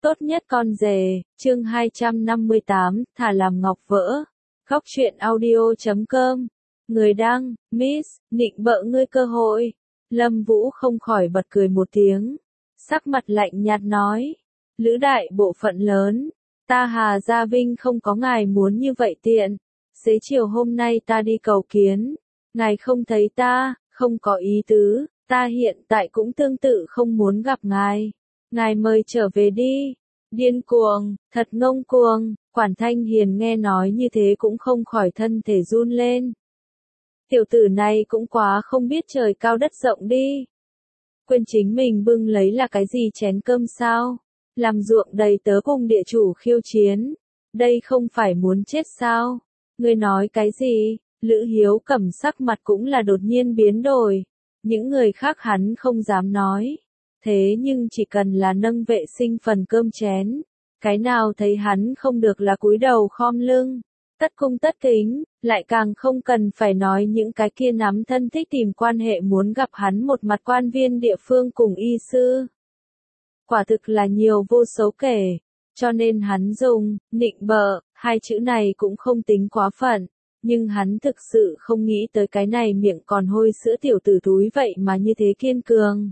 Tốt nhất con rể, chương 258, thà làm ngọc vỡ. Góc truyện audio.com. Người đăng, Miss, nịnh bợ ngươi cơ hội. Lâm Vũ không khỏi bật cười một tiếng. Sắc mặt lạnh nhạt nói. Lữ đại bộ phận lớn. Ta Hà Gia Vinh không có ngài muốn như vậy tiện. Xế chiều hôm nay ta đi cầu kiến. Ngài không thấy ta, không có ý tứ. Ta hiện tại cũng tương tự không muốn gặp ngài. Ngài mời trở về đi. Điên cuồng, thật ngông cuồng. Quản Thanh Hiền nghe nói như thế cũng không khỏi thân thể run lên. Tiểu tử này cũng quá không biết trời cao đất rộng đi. Quên chính mình bưng lấy là cái gì chén cơm sao? Làm ruộng đầy tớ cùng địa chủ khiêu chiến. Đây không phải muốn chết sao? Ngươi nói cái gì? Lữ Hiếu Cẩm sắc mặt cũng là đột nhiên biến đổi. Những người khác hắn không dám nói. Thế nhưng chỉ cần là nâng vệ sinh phần cơm chén. Cái nào thấy hắn không được là cúi đầu khom lưng. Tất cung tất kính, lại càng không cần phải nói những cái kia nắm thân thích tìm quan hệ muốn gặp hắn một mặt quan viên địa phương cùng y sư. Quả thực là nhiều vô số kể, cho nên hắn dùng, nịnh bợ, hai chữ này cũng không tính quá phận, nhưng hắn thực sự không nghĩ tới cái này miệng còn hôi sữa tiểu tử túi vậy mà như thế kiên cường.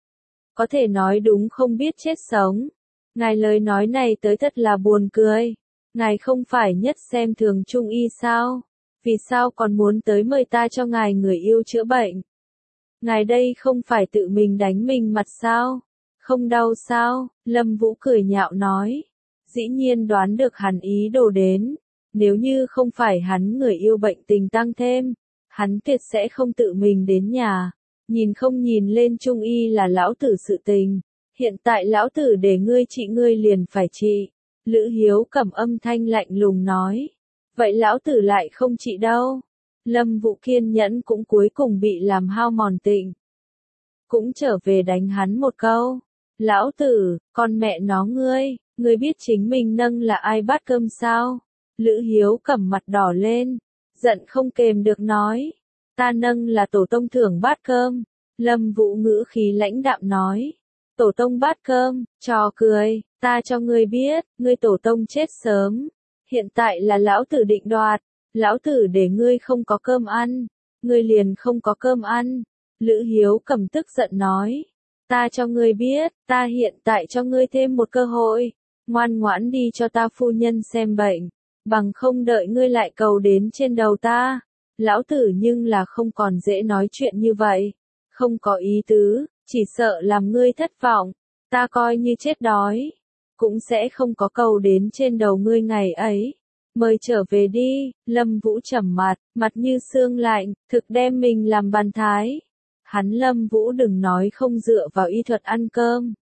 Có thể nói đúng không biết chết sống. Ngài lời nói này tới thật là buồn cười. Ngài không phải nhất xem thường Trung y sao? Vì sao còn muốn tới mời ta cho ngài người yêu chữa bệnh? Ngài đây không phải tự mình đánh mình mặt sao? Không đau sao? Lâm Vũ cười nhạo nói. Dĩ nhiên đoán được hắn ý đồ đến. Nếu như không phải hắn người yêu bệnh tình tăng thêm, hắn tuyệt sẽ không tự mình đến nhà. Nhìn không nhìn lên Trung y là lão tử sự tình. Hiện tại lão tử để ngươi trị ngươi liền phải trị. Lữ Hiếu Cẩm âm thanh lạnh lùng nói. Vậy lão tử lại không trị đâu. Lâm Vũ kiên nhẫn cũng cuối cùng bị làm hao mòn tịnh. Cũng trở về đánh hắn một câu. Lão tử, con mẹ nó ngươi biết chính mình nâng là ai bát cơm sao? Lữ Hiếu Cẩm mặt đỏ lên. Giận không kềm được nói. Ta nâng là tổ tông thưởng bát cơm. Lâm Vũ ngữ khí lãnh đạm nói. Tổ tông bát cơm, trò cười, ta cho ngươi biết, ngươi tổ tông chết sớm. Hiện tại là lão tử định đoạt, lão tử để ngươi không có cơm ăn, ngươi liền không có cơm ăn. Lữ Hiếu Cẩm tức giận nói, ta cho ngươi biết, ta hiện tại cho ngươi thêm một cơ hội, ngoan ngoãn đi cho ta phu nhân xem bệnh, bằng không đợi ngươi lại cầu đến trên đầu ta. Lão tử nhưng là không còn dễ nói chuyện như vậy, không có ý tứ. Chỉ sợ làm ngươi thất vọng, ta coi như chết đói, cũng sẽ không có cầu đến trên đầu ngươi ngày ấy. Mời trở về đi. Lâm Vũ trầm mặt như xương lạnh, thực đem mình làm bàn thái. Hắn Lâm Vũ đừng nói không dựa vào y thuật ăn cơm.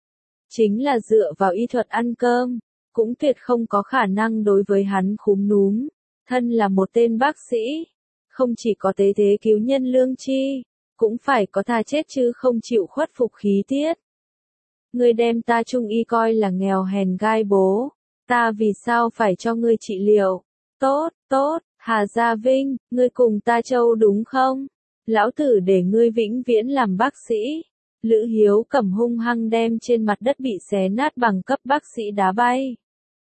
Chính là dựa vào y thuật ăn cơm, cũng tuyệt không có khả năng đối với hắn khúm núm. Thân là một tên bác sĩ, không chỉ có tế thế cứu nhân lương chi. Cũng phải có tha chết chứ không chịu khuất phục khí tiết. Ngươi đem ta Trung y coi là nghèo hèn gai bố. Ta vì sao phải cho ngươi trị liệu? Tốt, Hà Gia Vinh, ngươi cùng ta Châu đúng không? Lão tử để ngươi vĩnh viễn làm bác sĩ. Lữ Hiếu Cẩm hung hăng đem trên mặt đất bị xé nát bằng cấp bác sĩ đá bay.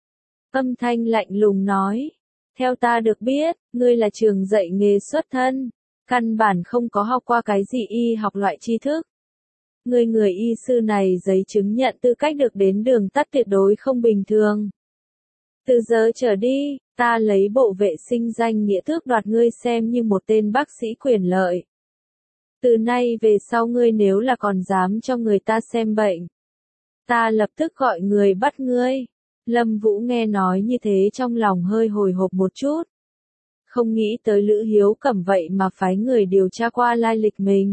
Âm thanh lạnh lùng nói. Theo ta được biết, ngươi là trường dạy nghề xuất thân. Căn bản không có học qua cái gì y học loại tri thức. Người y sư này giấy chứng nhận tư cách được đến đường tắt tuyệt đối không bình thường. Từ giờ trở đi, ta lấy bộ vệ sinh danh nghĩa tước đoạt ngươi xem như một tên bác sĩ quyền lợi. Từ nay về sau ngươi nếu là còn dám cho người ta xem bệnh, ta lập tức gọi người bắt ngươi. Lâm Vũ nghe nói như thế trong lòng hơi hồi hộp một chút. Không nghĩ tới Lữ Hiếu Cẩm vậy mà phái người điều tra qua lai lịch mình.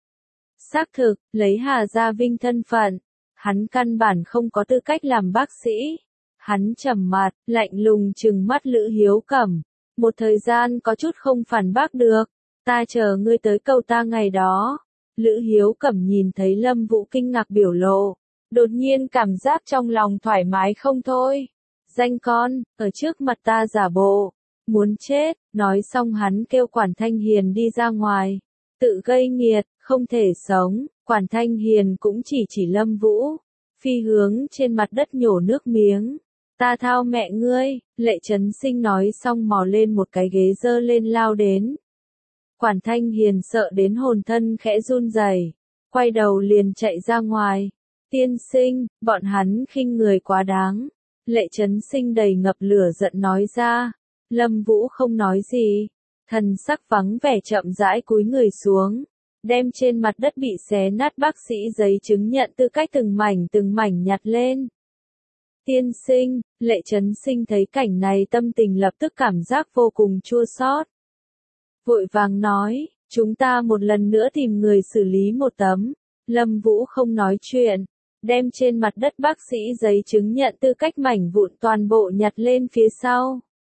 Xác thực, lấy Hà Gia Vinh thân phận, hắn căn bản không có tư cách làm bác sĩ. Hắn trầm mặt, lạnh lùng trừng mắt Lữ Hiếu Cẩm. Một thời gian có chút không phản bác được. Ta chờ ngươi tới cầu ta ngày đó. Lữ Hiếu Cẩm nhìn thấy Lâm Vũ kinh ngạc biểu lộ. Đột nhiên cảm giác trong lòng thoải mái không thôi. Danh con, ở trước mặt ta giả bộ. Muốn chết, nói xong hắn kêu Quản Thanh Hiền đi ra ngoài. Tự gây nghiệt, không thể sống, Quản Thanh Hiền cũng chỉ Lâm Vũ. phi hướng trên mặt đất nhổ nước miếng. Ta thao mẹ ngươi, Lệ Chấn Sinh nói xong mò lên một cái ghế dơ lên lao đến. Quản Thanh Hiền sợ đến hồn thân khẽ run rẩy, quay đầu liền chạy ra ngoài. Tiên sinh, bọn hắn khinh người quá đáng. Lệ Chấn Sinh đầy ngập lửa giận nói ra. Lâm Vũ không nói gì, thần sắc vắng vẻ chậm rãi cúi người xuống, đem trên mặt đất bị xé nát bác sĩ giấy chứng nhận tư cách từng mảnh nhặt lên. Tiên sinh, Lệ Chấn Sinh thấy cảnh này tâm tình lập tức cảm giác vô cùng chua xót. Vội vàng nói, chúng ta một lần nữa tìm người xử lý một tấm. Lâm Vũ không nói chuyện, đem trên mặt đất bác sĩ giấy chứng nhận tư cách mảnh vụn toàn bộ nhặt lên phía sau.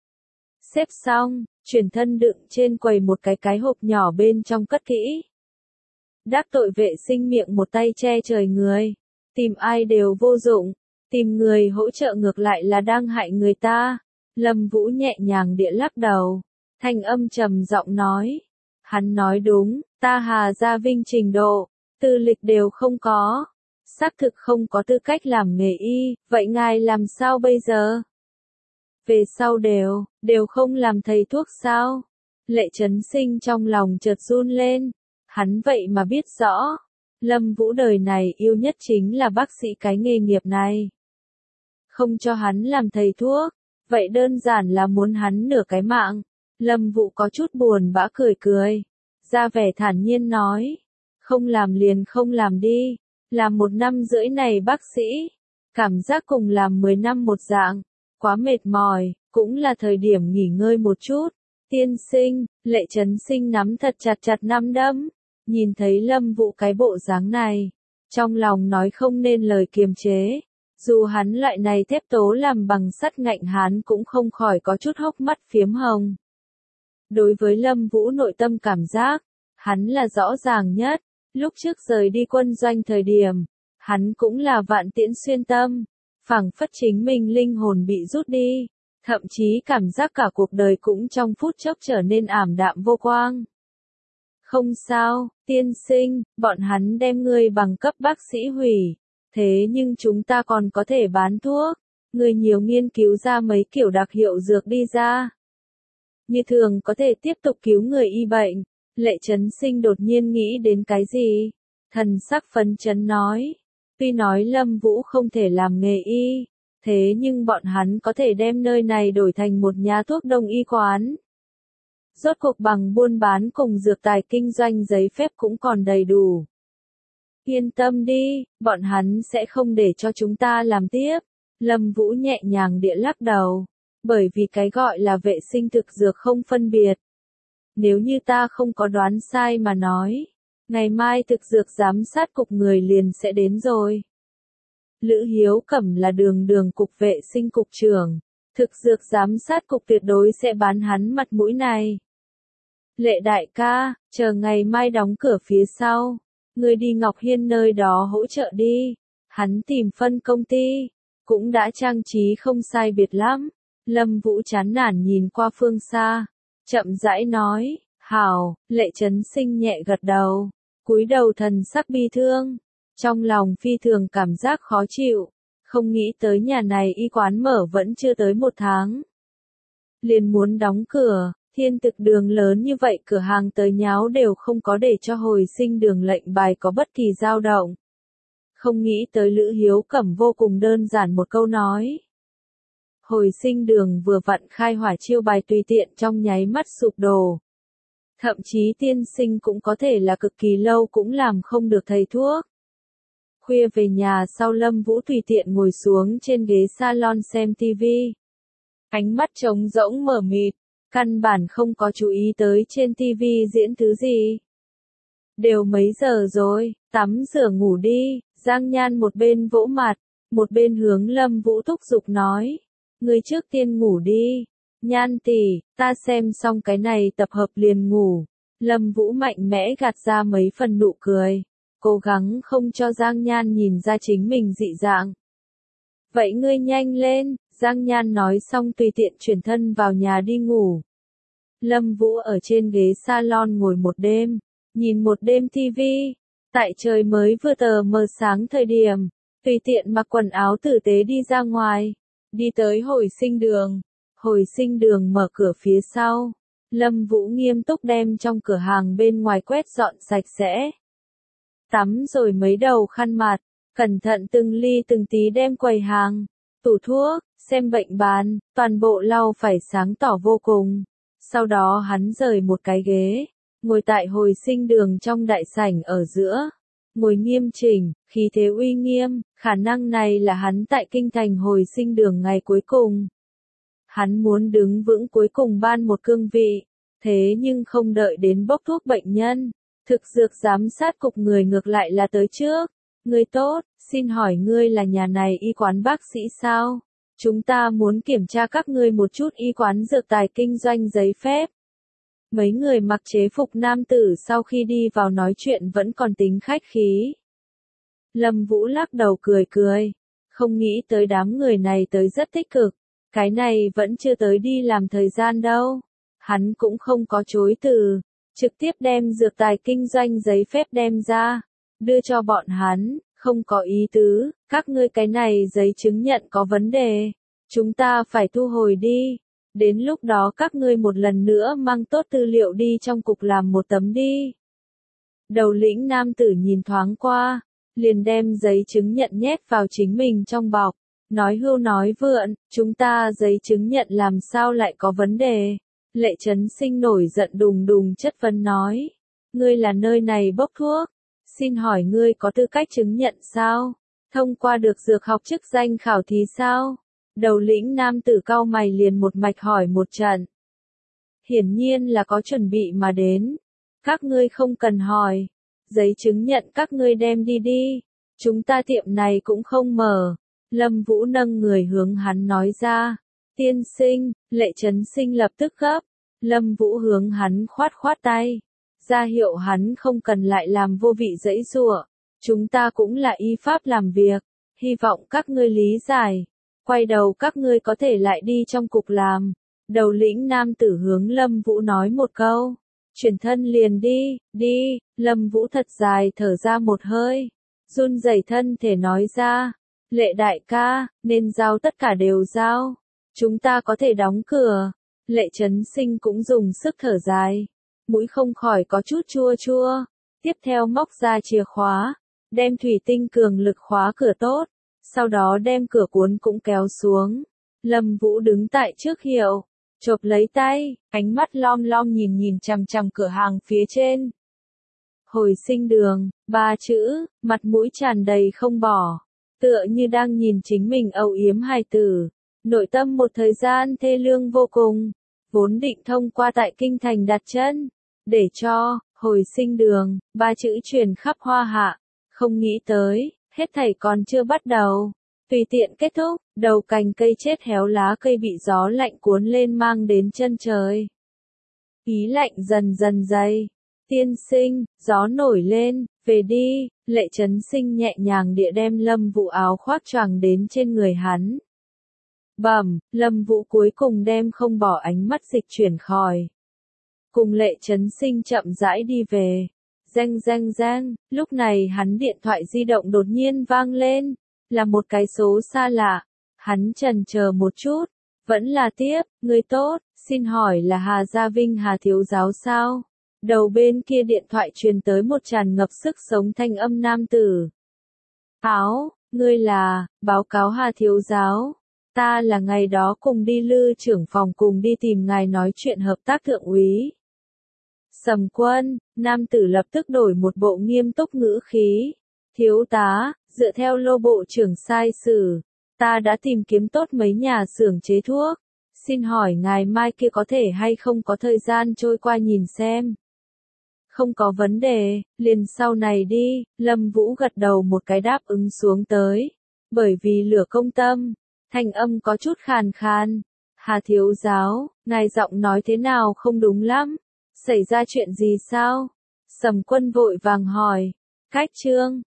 Xếp xong, chuyển thân đựng trên quầy một cái hộp nhỏ bên trong cất kỹ. Đắc tội vệ sinh miệng một tay che trời người, tìm ai đều vô dụng, tìm người hỗ trợ ngược lại là đang hại người ta. Lâm Vũ nhẹ nhàng địa lắc đầu, thanh âm trầm giọng nói. Hắn nói đúng, ta Hà Gia Vinh trình độ, tư lịch đều không có, xác thực không có tư cách làm nghề y, vậy ngài làm sao bây giờ? Về sau đều không làm thầy thuốc sao? Lệ Chấn Sinh trong lòng chợt run lên, hắn vậy mà biết rõ, Lâm Vũ đời này yêu nhất chính là bác sĩ cái nghề nghiệp này. Không cho hắn làm thầy thuốc, vậy đơn giản là muốn hắn nửa cái mạng. Lâm Vũ có chút buồn bã cười, ra vẻ thản nhiên nói, không làm liền không làm đi, làm 1 năm rưỡi này bác sĩ, cảm giác cùng làm 10 năm một dạng, quá mệt mỏi, cũng là thời điểm nghỉ ngơi một chút. Tiên sinh, Lệ Chấn Sinh nắm thật chặt nắm đấm, nhìn thấy Lâm Vũ cái bộ dáng này, trong lòng nói không nên lời kiềm chế, dù hắn loại này thép tố làm bằng sắt ngạnh hắn cũng không khỏi có chút hốc mắt phiếm hồng. Đối với Lâm Vũ nội tâm cảm giác, hắn là rõ ràng nhất, lúc trước rời đi quân doanh thời điểm, hắn cũng là vạn tiễn xuyên tâm, phảng phất chính mình linh hồn bị rút đi, thậm chí cảm giác cả cuộc đời cũng trong phút chốc trở nên ảm đạm vô quang. Không sao, tiên sinh, bọn hắn đem ngươi bằng cấp bác sĩ hủy, thế nhưng chúng ta còn có thể bán thuốc, ngươi nhiều nghiên cứu ra mấy kiểu đặc hiệu dược đi ra. Như thường có thể tiếp tục cứu người y bệnh. Lệ Chấn Sinh đột nhiên nghĩ đến cái gì? Thần sắc phấn chấn nói. Tuy nói Lâm Vũ không thể làm nghề y, thế nhưng bọn hắn có thể đem nơi này đổi thành một nhà thuốc đông y quán. Rốt cuộc bằng buôn bán cùng dược tài kinh doanh giấy phép cũng còn đầy đủ. Yên tâm đi, bọn hắn sẽ không để cho chúng ta làm tiếp. Lâm Vũ nhẹ nhàng địa lắc đầu. Bởi vì cái gọi là vệ sinh thực dược không phân biệt. Nếu như ta không có đoán sai mà nói, ngày mai thực dược giám sát cục người liền sẽ đến rồi. Lữ Hiếu Cẩm là đường cục vệ sinh cục trưởng, thực dược giám sát cục tuyệt đối sẽ bán hắn mặt mũi này. Lệ đại ca, chờ ngày mai đóng cửa phía sau, người đi Ngọc Hiên nơi đó hỗ trợ đi. Hắn tìm phân công ty, cũng đã trang trí không sai biệt lắm. Lâm Vũ chán nản nhìn qua phương xa, chậm rãi nói, hảo. Lệ Chấn Sinh nhẹ gật đầu, cúi đầu thần sắc bi thương, trong lòng phi thường cảm giác khó chịu, không nghĩ tới nhà này y quán mở vẫn chưa tới 1 tháng. Liền muốn đóng cửa, Thiên Thực Đường lớn như vậy cửa hàng tới nháo đều không có để cho Hồi Sinh Đường lệnh bài có bất kỳ dao động. Không nghĩ tới Lữ Hiếu Cẩm vô cùng đơn giản một câu nói. Hồi Sinh Đường vừa vặn khai hỏa chiêu bài tùy tiện trong nháy mắt sụp đổ. Thậm chí tiên sinh cũng có thể là cực kỳ lâu cũng làm không được thầy thuốc. Khuya về nhà sau Lâm Vũ tùy tiện ngồi xuống trên ghế salon xem TV. Ánh mắt trống rỗng mờ mịt, căn bản không có chú ý tới trên TV diễn thứ gì. Đều mấy giờ rồi, tắm rửa ngủ đi. Giang Nhan một bên vỗ mặt, một bên hướng Lâm Vũ thúc giục nói. Ngươi trước tiên ngủ đi. Nhan tỷ, ta xem xong cái này tập hợp liền ngủ. Lâm Vũ mạnh mẽ gạt ra mấy phần nụ cười, cố gắng không cho Giang Nhan nhìn ra chính mình dị dạng. Vậy ngươi nhanh lên, Giang Nhan nói xong tùy tiện chuyển thân vào nhà đi ngủ. Lâm Vũ ở trên ghế salon ngồi một đêm, nhìn một đêm TV. Tại trời mới vừa tờ mờ sáng thời điểm, tùy tiện mặc quần áo tử tế đi ra ngoài, đi tới hồi sinh đường. Hồi sinh đường mở cửa phía sau, Lâm Vũ nghiêm túc đem trong cửa hàng bên ngoài quét dọn sạch sẽ. Tắm rồi mấy đầu khăn mặt, cẩn thận từng ly từng tí đem quầy hàng, tủ thuốc, xem bệnh bàn, toàn bộ lau phải sáng tỏ vô cùng. Sau đó hắn rời một cái ghế, ngồi tại hồi sinh đường trong đại sảnh ở giữa. Ngồi nghiêm chỉnh, khí thế uy nghiêm, khả năng này là hắn tại kinh thành hồi sinh đường ngày cuối cùng. Hắn muốn đứng vững cuối cùng ban một cương vị, thế nhưng không đợi đến bốc thuốc bệnh nhân. Thực dược giám sát cục người ngược lại là tới trước. Người tốt, xin hỏi ngươi là nhà này y quán bác sĩ sao? Chúng ta muốn kiểm tra các ngươi một chút y quán dược tài kinh doanh giấy phép. Mấy người mặc chế phục nam tử sau khi đi vào nói chuyện vẫn còn tính khách khí. Lâm Vũ lắc đầu cười cười, không nghĩ tới đám người này tới rất tích cực, cái này vẫn chưa tới đi làm thời gian đâu. Hắn cũng không có chối từ, trực tiếp đem dược tài kinh doanh giấy phép đem ra, đưa cho bọn hắn, không có ý tứ, các ngươi cái này giấy chứng nhận có vấn đề, chúng ta phải thu hồi đi. Đến lúc đó các ngươi một lần nữa mang tốt tư liệu đi trong cục làm một tấm đi. Đầu lĩnh nam tử nhìn thoáng qua, liền đem giấy chứng nhận nhét vào chính mình trong bọc, nói hưu nói vượn, chúng ta giấy chứng nhận làm sao lại có vấn đề. Lệ Chấn Sinh nổi giận đùng đùng chất vấn nói, ngươi là nơi này bốc thuốc, xin hỏi ngươi có tư cách chứng nhận sao? Thông qua được dược học chức danh khảo thí sao? Đầu lĩnh nam tử cau mày liền một mạch hỏi một trận. Hiển nhiên là có chuẩn bị mà đến. Các ngươi không cần hỏi. Giấy chứng nhận các ngươi đem đi đi. Chúng ta tiệm này cũng không mở. Lâm Vũ nâng người hướng hắn nói ra. Tiên sinh, Lệ Chấn Sinh lập tức gấp. Lâm Vũ hướng hắn khoát khoát tay. Ra hiệu hắn không cần lại làm vô vị giãy giụa. Chúng ta cũng là y pháp làm việc. Hy vọng các ngươi lý giải. Quay đầu các ngươi có thể lại đi trong cục làm. Đầu lĩnh nam tử hướng Lâm Vũ nói một câu. Chuyển thân liền đi, đi. Lâm Vũ thật dài thở ra một hơi. Run rẩy thân thể nói ra. Lệ đại ca, nên giao tất cả đều giao. Chúng ta có thể đóng cửa. Lệ Chấn Sinh cũng dùng sức thở dài. Mũi không khỏi có chút chua chua. Tiếp theo móc ra chìa khóa. Đem thủy tinh cường lực khóa cửa tốt. Sau đó đem cửa cuốn cũng kéo xuống. Lâm Vũ đứng tại trước hiệu, chộp lấy tay, ánh mắt lom lom nhìn nhìn chằm chằm cửa hàng phía trên. Hồi sinh đường, 3 chữ, mặt mũi tràn đầy không bỏ, tựa như đang nhìn chính mình âu yếm hài tử. Nội tâm một thời gian thê lương vô cùng, vốn định thông qua tại kinh thành đặt chân, để cho hồi sinh đường, 3 chữ truyền khắp Hoa Hạ, không nghĩ tới. Hết thảy còn chưa bắt đầu, tùy tiện kết thúc, đầu cành cây chết héo lá cây bị gió lạnh cuốn lên mang đến chân trời. Ý lạnh dần dần dày. Tiên sinh, gió nổi lên, về đi. Lệ Chấn Sinh nhẹ nhàng địa đem Lâm Vũ áo khoác choàng đến trên người hắn. Bẩm, Lâm Vũ cuối cùng đem không bỏ ánh mắt dịch chuyển khỏi. Cùng Lệ Chấn Sinh chậm rãi đi về. Reng reng reng, lúc này hắn điện thoại di động đột nhiên vang lên, là một cái số xa lạ. Hắn chần chờ một chút, vẫn là tiếp, người tốt, xin hỏi là Hà Gia Vinh Hà thiếu giáo sao? Đầu bên kia điện thoại truyền tới một tràn ngập sức sống thanh âm nam tử. Áo, ngươi là, báo cáo Hà thiếu giáo. Ta là ngày đó cùng đi Lư trưởng phòng cùng đi tìm ngài nói chuyện hợp tác thượng úy. Sầm Quân, nam tử lập tức đổi một bộ nghiêm túc ngữ khí. Thiếu tá, dựa theo lô bộ trưởng sai sử, ta đã tìm kiếm tốt mấy nhà xưởng chế thuốc. Xin hỏi ngài mai kia có thể hay không có thời gian trôi qua nhìn xem. Không có vấn đề, liền sau này đi. Lâm Vũ gật đầu một cái đáp ứng xuống tới. Bởi vì lửa công tâm, thanh âm có chút khàn khàn. Hà thiếu giáo, ngài giọng nói thế nào không đúng lắm. Xảy ra chuyện gì sao? Sầm Quân vội vàng hỏi. Cách chương